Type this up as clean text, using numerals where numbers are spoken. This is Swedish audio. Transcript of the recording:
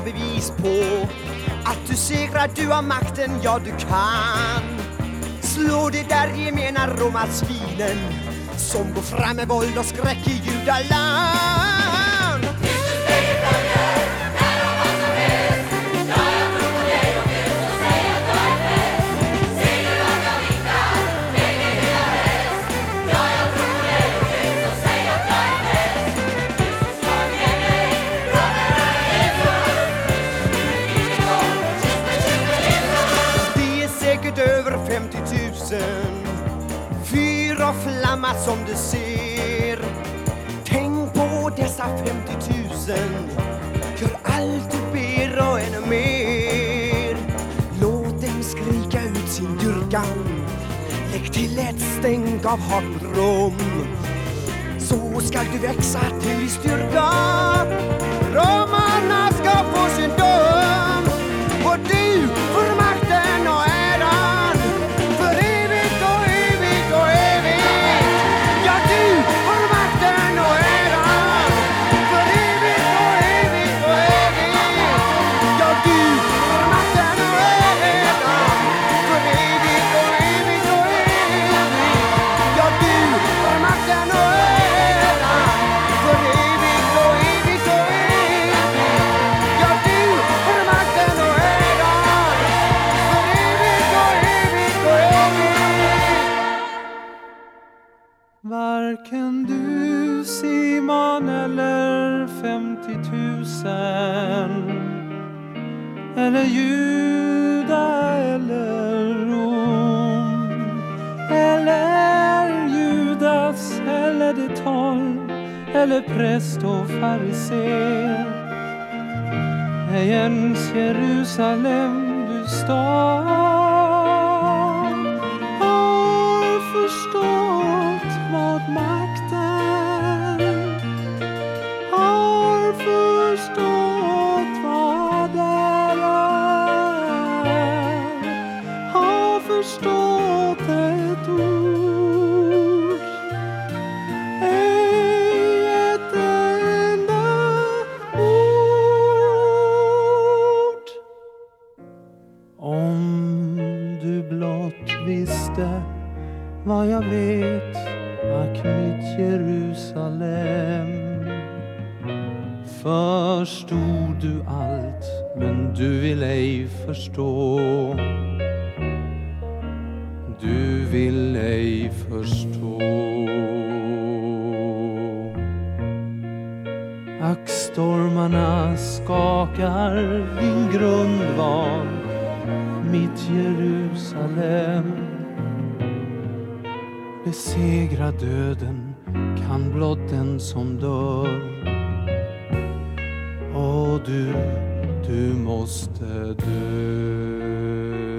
bevis på att du segrar, du har makten, ja du kan. Slå det där gemena romarsvinen som går fram med våld och skräck i judaland. Jesus steg följer, när och vad som helst. Ja, jag tror på dig och Gud som säger att jag är bäst. Seger att jag vingar, lägg dig hela häst. Ja, jag tror på dig och Gud som säger att jag är bäst. Jesus var med mig, bröderna Jesus. Det är säkert över 50 000 fyr och flamma som du ser. Tänk på dessa 50 000. Gör allt du ber och ännu mer. Låt dem skrika ut sin dyrkan. Lägg till ett stänk av hat mot Rom. Så ska du växa till i styrka. Romarna ska få sin dom. Och du får makten och äran för evigt och evigt och evigt. Ja, du får makten och äran för evigt och evigt och evigt. Ja, du får makten och äran för evigt och evigt och evigt. Ja, du får makten och äran för evigt och evigt och evigt. Ja, du får makten och äran för evigt och evigt och evigt. Varken du, Simon, eller 50 000 eller Juda eller Rom eller Judas eller de 12 eller präst och fariser. Ej ens Jerusalem, du stad, har förstått vad makten, har förstått vad ära är, har förstått ett ord, ej ett enda ord. Om du blott visste vad jag vet, ack mitt Jerusalem. Förstod du allt, men du vill ej förstå. Du vill ej förstå. Ack, stormarna skakar din grundval, mitt Jerusalem. Besegra döden kan blott den som dör. Och du måste dö.